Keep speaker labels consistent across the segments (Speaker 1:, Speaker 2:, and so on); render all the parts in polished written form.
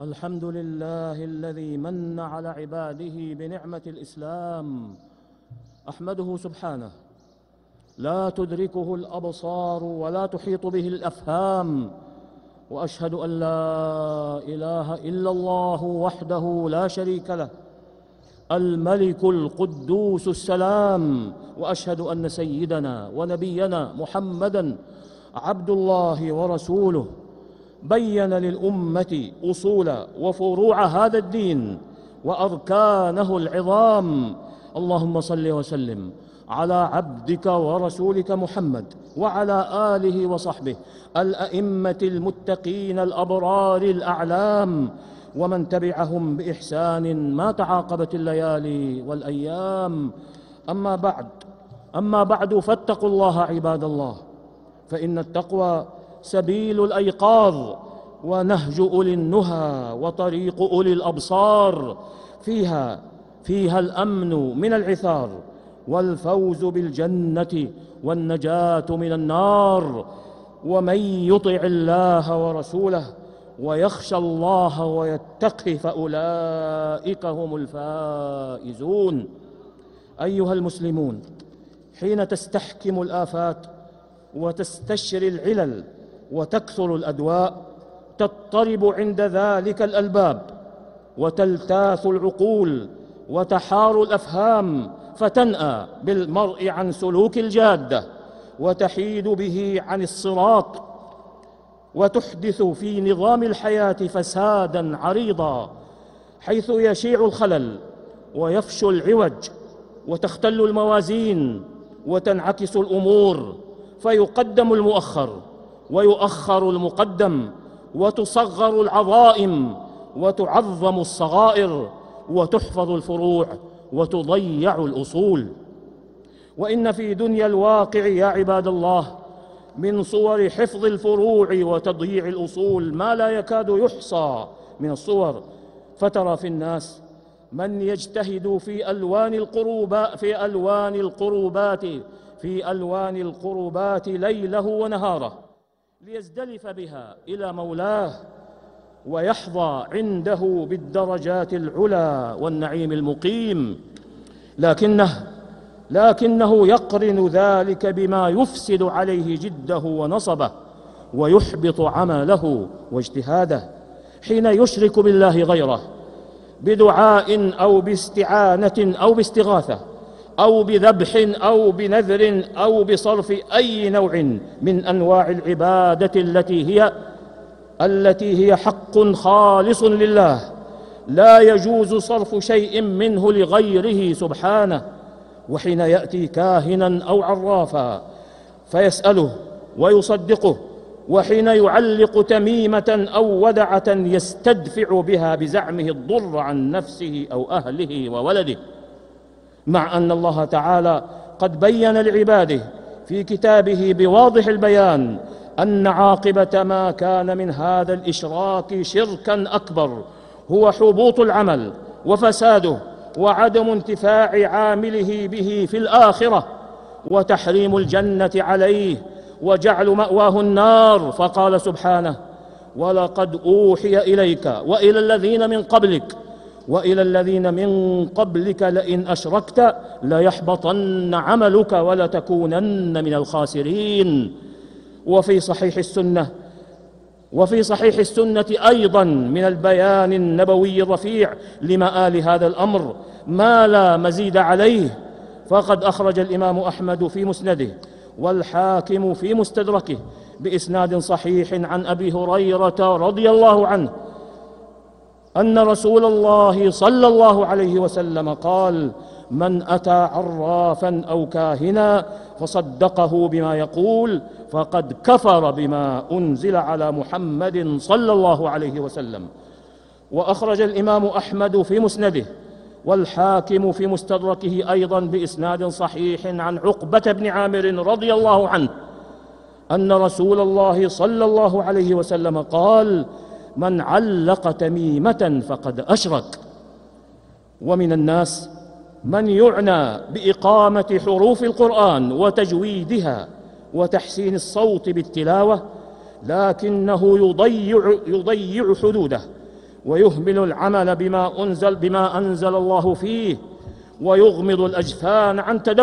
Speaker 1: الحمد لله الذي من على عباده بنعمة الإسلام. أحمده سبحانه، لا تدركه الأبصار ولا تحيط به الأفهام، وأشهد أن لا إله إلا الله وحده لا شريك له، الملك القدوس السلام. وأشهد أن سيدنا ونبينا محمدًا عبد الله ورسوله، بين للأمة أصول وفروع هذا الدين وأركانه العظام. اللهم صل وسلم على عبدك ورسولك محمد وعلى آله وصحبه الأئمة المتقين الأبرار الأعلام، ومن تبعهم بإحسان ما تعاقبت الليالي والأيام. أما بعد فاتقوا الله عباد الله، فإن التقوى سبيل الأيقاظ ونهج أولي النهى وطريق أولي الأبصار، فيها الأمن من العثار والفوز بالجنة والنجاة من النار. ومن يطع الله ورسوله ويخشى الله ويتقه فأولئك هم الفائزون. أيها المسلمون، حين تستحكم الآفات وتستشري العلل وتكثر الأدواء، تضطرب عند ذلك الألباب وتلتاث العقول وتحار الأفهام، فتنأى بالمرء عن سلوك الجادة وتحيد به عن الصراط، وتحدث في نظام الحياة فسادا عريضا، حيث يشيع الخلل ويفشو العوج وتختل الموازين وتنعكس الأمور، فيقدم المؤخر ويؤخر المقدم، وتصغر العظائم وتعظم الصغائر، وتحفظ الفروع وتضيع الأصول. وإن في دنيا الواقع يا عباد الله من صور حفظ الفروع وتضييع الأصول ما لا يكاد يحصى من الصور. فترى في الناس من يجتهد في ألوان القربات ليله ونهاره ليزدلف بها إلى مولاه ويحظى عنده بالدرجات العلى والنعيم المقيم، لكنه يقرن ذلك بما يفسد عليه جده ونصبه ويحبط عمله واجتهاده، حين يشرك بالله غيره بدعاء أو باستعانة أو باستغاثة أو بذبح أو بنذر أو بصرف أي نوع من أنواع العبادة التي هي حق خالص لله، لا يجوز صرف شيء منه لغيره سبحانه. وحين يأتي كاهنا أو عرافا فيسأله ويصدقه، وحين يعلق تميمة أو ودعة يستدفع بها بزعمه الضر عن نفسه أو أهله وولده، مع أن الله تعالى قد بين لعباده في كتابه بواضح البيان أن عاقبة ما كان من هذا الإشراك شركا أكبر هو حبوط العمل وفساده وعدم انتفاع عامله به في الآخرة، وتحريم الجنة عليه وجعل مأواه النار. فقال سبحانه: ولقد أوحي إليك وإلى الذين من قبلك لئن أشركت ليحبطن عملك ولتكونن من الخاسرين. وفي صحيح السنة أيضا من البيان النبوي الرفيع لمآل هذا الأمر ما لا مزيد عليه، فقد أخرج الإمام أحمد في مسنده والحاكم في مستدركه بإسناد صحيح عن أبي هريرة رضي الله عنه أن رسول الله صلى الله عليه وسلم قال: من أتى عرافا أو كاهنا فصدقه بما يقول فقد كفر بما أنزل على محمد صلى الله عليه وسلم. وأخرج الإمام أحمد في مسنده والحاكم في مستدركه أيضا بإسناد صحيح عن عقبة بن عامر رضي الله عنه أن رسول الله صلى الله عليه وسلم قال: من علق تميمة فقد أشرك. ومن الناس من يعنى بإقامة حروف القرآن وتجويدها وتحسين الصوت بالتلاوة، لكنه يضيع حدوده ويهمل العمل بما أنزل الله فيه، ويغمض الأجفان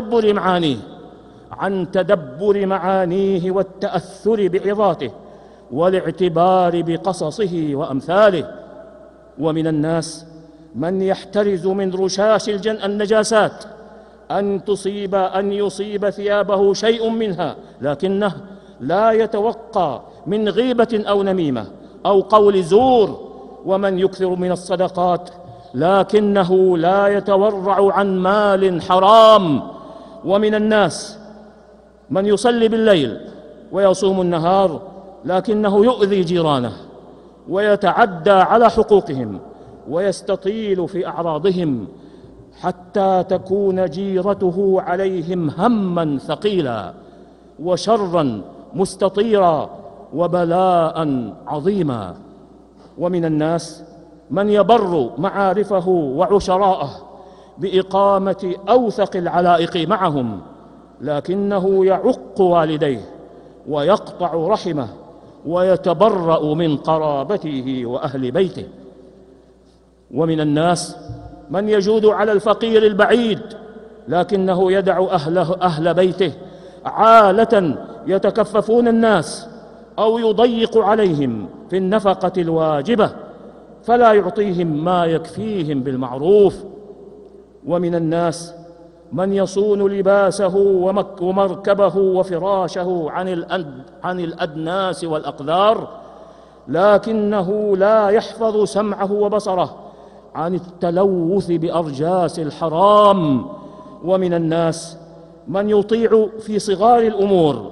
Speaker 1: عن تدبر معانيه والتأثر بعظاته والاعتبار بقصصه وأمثاله. ومن الناس من يحترز من رشاش النجاسات أن يصيب ثيابه شيء منها، لكنه لا يتوقى من غيبة أو نميمة أو قول زور. ومن يكثر من الصدقات لكنه لا يتورع عن مال حرام. ومن الناس من يصلي بالليل ويصوم النهار، لكنه يؤذي جيرانه ويتعدى على حقوقهم ويستطيل في أعراضهم، حتى تكون جيرته عليهم همًا ثقيلا وشرًا مستطيرا وبلاء عظيما. ومن الناس من يبر معارفه وعشراءه بإقامة أوثق العلائق معهم، لكنه يعق والديه ويقطع رحمه ويتبرأ من قرابته وأهل بيته. ومن الناس من يجود على الفقير البعيد، لكنه يدع أهل بيته عالة يتكففون الناس أو يضيق عليهم في النفقة الواجبة، فلا يعطيهم ما يكفيهم بالمعروف. ومن الناس من يصون لباسه ومركبه وفراشه عن الأدناس والأقذار، لكنه لا يحفظ سمعه وبصره عن التلوث بأرجاس الحرام. ومن الناس من يطيع في صغار الأمور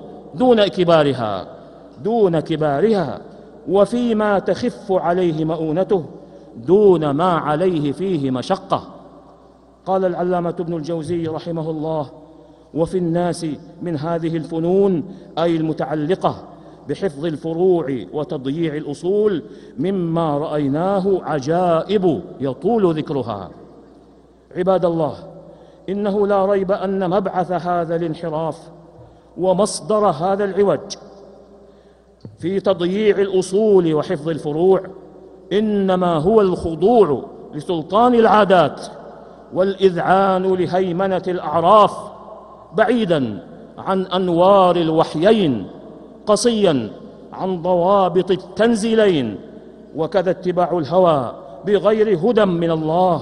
Speaker 1: دون كبارها، وفيما تخف عليه مؤونته دون ما عليه فيه مشقة. قال العلامة ابن الجوزي رحمه الله: وفي الناس من هذه الفنون، أي المتعلقة بحفظ الفروع وتضييع الأصول، مما رأيناه عجائب يطول ذكرها. عباد الله، إنه لا ريب أن مبعث هذا الانحراف ومصدر هذا العوج في تضييع الأصول وحفظ الفروع إنما هو الخضوع لسلطان العادات والإذعان لهيمنة الأعراف، بعيداً عن أنوار الوحيين، قصياً عن ضوابط التنزيلين، وكذا اتباع الهوى بغير هدى من الله،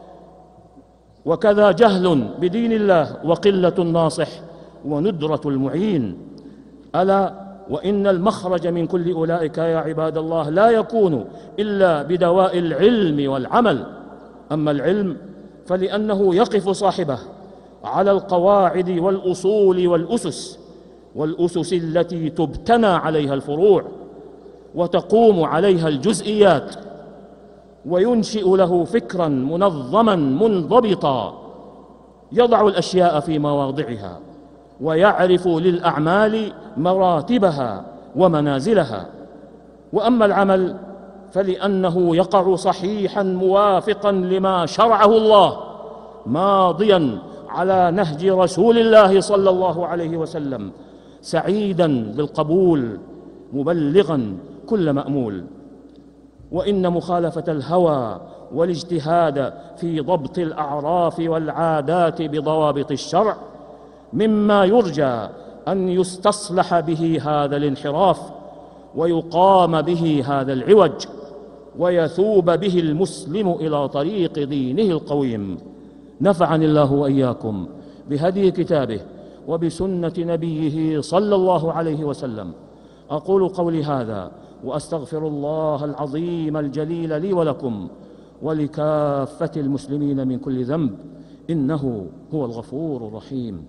Speaker 1: وكذا جهل بدين الله وقلة الناصح وندرة المعين. ألا وإن المخرج من كل أولئك يا عباد الله لا يكون إلا بدواء العلم والعمل. أما العلم فلأنه يقف صاحبه على القواعد والأصول والأسس التي تبتنى عليها الفروع وتقوم عليها الجزئيات، وينشئ له فكرا منظما منضبطا يضع الأشياء في مواضعها ويعرف للأعمال مراتبها ومنازلها. وأما العمل فلأنه يقع صحيحا موافقا لما شرعه الله، ماضيا على نهج رسول الله صلى الله عليه وسلم، سعيدا بالقبول مبلغا كل مأمول. وإن مخالفة الهوى والاجتهاد في ضبط الأعراف والعادات بضوابط الشرع مما يرجى أن يستصلح به هذا الانحراف ويقام به هذا العوج ويثوب به المسلم إلى طريق دينه القويم. نفعني الله وإياكم بهدي كتابه وبسنة نبيه صلى الله عليه وسلم. أقول قولي هذا وأستغفر الله العظيم الجليل لي ولكم ولكافة المسلمين من كل ذنب، إنه هو الغفور الرحيم.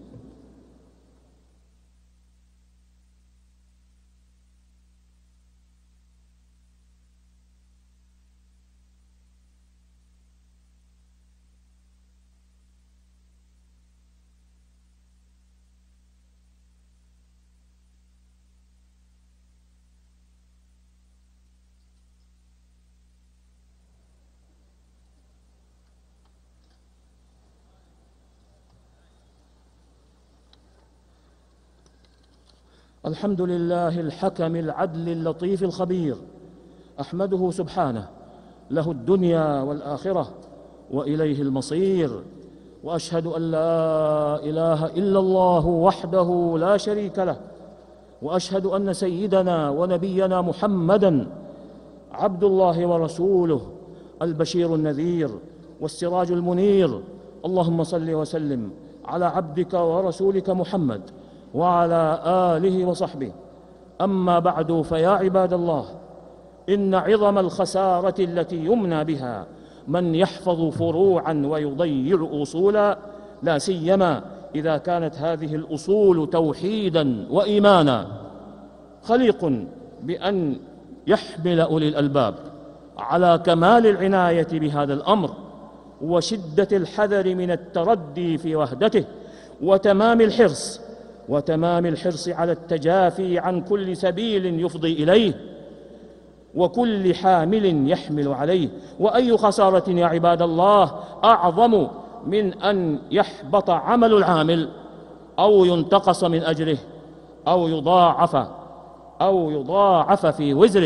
Speaker 1: الحمد لله الحكم العدل اللطيف الخبير، أحمده سبحانه له الدنيا والآخرة وإليه المصير. وأشهد أن لا إله إلا الله وحده لا شريك له، وأشهد أن سيدنا ونبينا محمدًا عبد الله ورسوله، البشير النذير والسراج المنير. اللهم صل وسلم على عبدك ورسولك محمد وعلى آله وصحبه. أما بعد، فيا عباد الله، إن عظم الخسارة التي يمنى بها من يحفظ فروعا ويضيع أصولا، لا سيما إذا كانت هذه الأصول توحيدا وإيمانا، خليق بأن يحمل أولي الألباب على كمال العناية بهذا الأمر وشدة الحذر من التردي في وهدته وتمام الحرص على التجافي عن كل سبيل يفضي إليه وكل حامل يحمل عليه. وأي خسارة يا عباد الله أعظم من أن يحبط عمل العامل أو ينتقص من أجره أو يضاعف في وزره.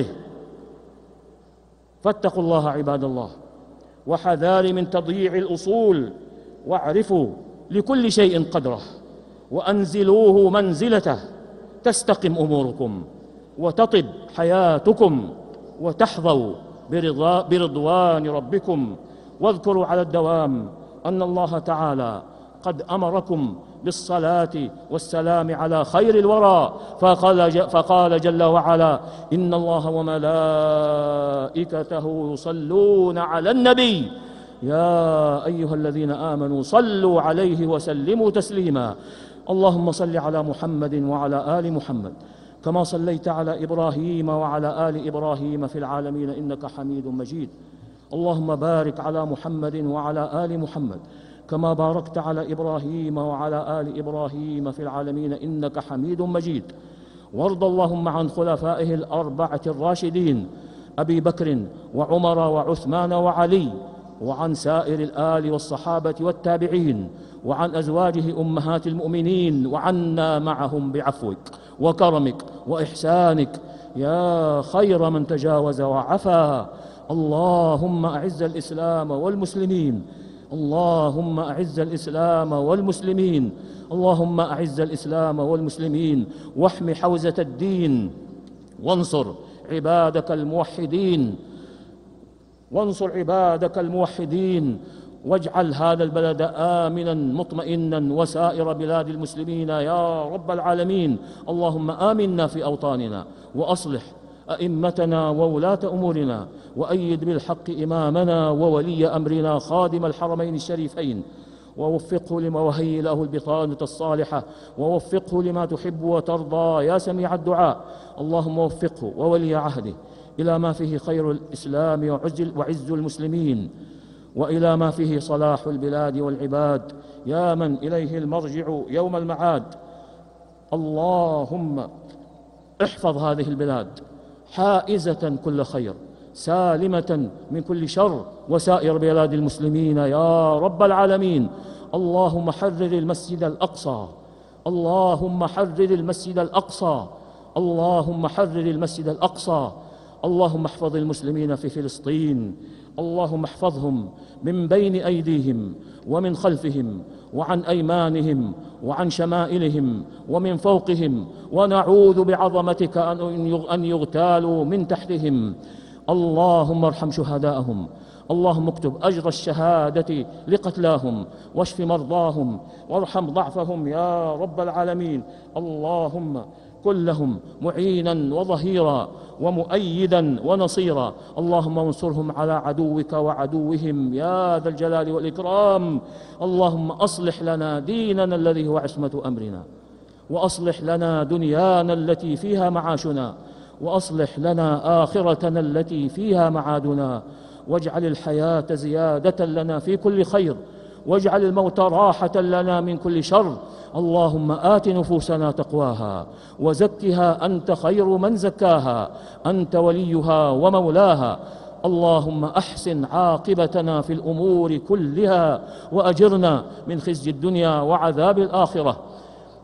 Speaker 1: فاتقوا الله عباد الله، وحذار من تضييع الأصول، واعرفوا لكل شيء قدره، وأنزلوه منزلته، تستقم أموركم وتطب حياتكم وتحظوا برضوان ربكم. واذكروا على الدوام أن الله تعالى قد أمركم بالصلاة والسلام على خير الورى، فقال جل وعلا: إن الله وملائكته يصلون على النبي يا أيها الذين آمنوا صلوا عليه وسلموا تسليما. اللهم صل على محمد وعلى آل محمد كما صليت على إبراهيم وعلى آل إبراهيم في العالمين إنك حميد مجيد. اللهم بارك على محمد وعلى آل محمد كما باركت على إبراهيم وعلى آل إبراهيم في العالمين إنك حميد مجيد. وارض اللهم عن خلفائه الأربعة الراشدين أبي بكر وعمر وعثمان وعلي، وعن سائر الآل والصحابة والتابعين، وعن أزواجه أمهات المؤمنين، وعنا معهم بعفوك وكرمك وإحسانك يا خير من تجاوز وعفا. اللهم أعز الإسلام والمسلمين، اللهم أعز الإسلام والمسلمين، اللهم أعز الإسلام والمسلمين، واحم حوزة الدين، وانصر عبادك الموحدين، واجعل هذا البلد آمنا مطمئنا وسائر بلاد المسلمين يا رب العالمين. اللهم آمنا في أوطاننا، وأصلح أئمتنا وولاة أمورنا، وأيد بالحق إمامنا وولي أمرنا خادم الحرمين الشريفين، ووفقه لما وهي له البطانة الصالحة، ووفقه لما تحب وترضى يا سميع الدعاء. اللهم وفقه وولي عهده إلى ما فيه خير الإسلام وعز المسلمين، وإلى ما فيه صلاح البلاد والعباد، يا من إليه المرجع يوم المعاد. اللهم احفظ هذه البلاد حائزة كل خير، سالمة من كل شر، وسائر بلاد المسلمين يا رب العالمين. اللهم حرر المسجد الأقصى، اللهم حرر المسجد الأقصى، اللهم حرر المسجد الأقصى. اللهم احفظ المسلمين في فلسطين، اللهم احفظهم من بين أيديهم ومن خلفهم وعن أيمانهم وعن شمائلهم ومن فوقهم، ونعوذ بعظمتك أن يغتالوا من تحتهم. اللهم ارحم شهداءهم، اللهم اكتب أجر الشهادة لقتلاهم، واشف مرضاهم، وارحم ضعفهم يا رب العالمين. اللهم كن لهم معينا وظهيرا ومؤيدا ونصيرا. اللهم انصرهم على عدوك وعدوهم يا ذا الجلال والإكرام. اللهم أصلح لنا ديننا الذي هو عصمة أمرنا، وأصلح لنا دنيانا التي فيها معاشنا، وأصلح لنا آخرتنا التي فيها معادنا، واجعل الحياة زيادة لنا في كل خير، واجعل الموت راحة لنا من كل شر. اللهم آت نفوسنا تقواها وزكها أنت خير من زكاها، أنت وليها ومولاها. اللهم أحسن عاقبتنا في الأمور كلها، وأجرنا من خزي الدنيا وعذاب الآخرة.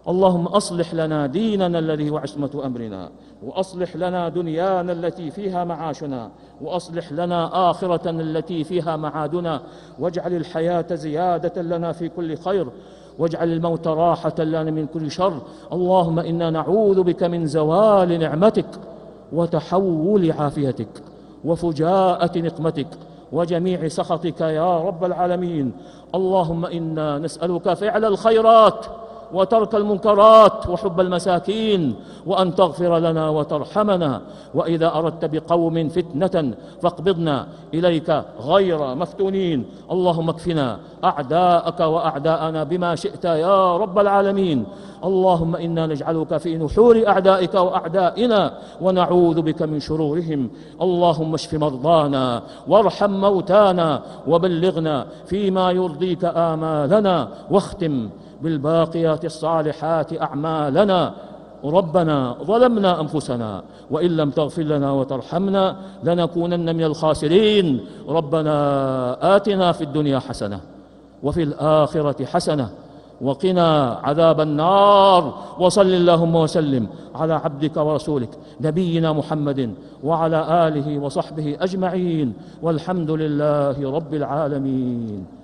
Speaker 1: اللهم أصلح لنا ديننا الذي هو عصمة أمرنا، وأصلح لنا دنيانا التي فيها معاشنا، وأصلح لنا آخرتنا التي فيها معادنا، واجعل الحياة زيادة لنا في كل خير، واجعل الموت راحة لنا من كل شر. اللهم إنا نعوذ بك من زوال نعمتك وتحول عافيتك وفجاءة نقمتك وجميع سخطك يا رب العالمين. اللهم إنا نسألك فعل الخيرات وترك المنكرات وحب المساكين، وأن تغفر لنا وترحمنا، وإذا أردت بقوم فتنة فاقبضنا إليك غير مفتونين. اللهم اكفنا أعداءك وأعداءنا بما شئت يا رب العالمين. اللهم إنا نجعلك في نحور أعدائك وأعدائنا ونعوذ بك من شرورهم. اللهم اشف مرضانا وارحم موتانا وبلغنا فيما يرضيك آمالنا، واختم بالباقيات الصالحات أعمالنا. ربنا ظلمنا أنفسنا وإن لم تغفر لنا وترحمنا لنكونن من الخاسرين. ربنا آتنا في الدنيا حسنة وفي الآخرة حسنة وقنا عذاب النار. وصل اللهم وسلم على عبدك ورسولك نبينا محمد وعلى آله وصحبه أجمعين، والحمد لله رب العالمين.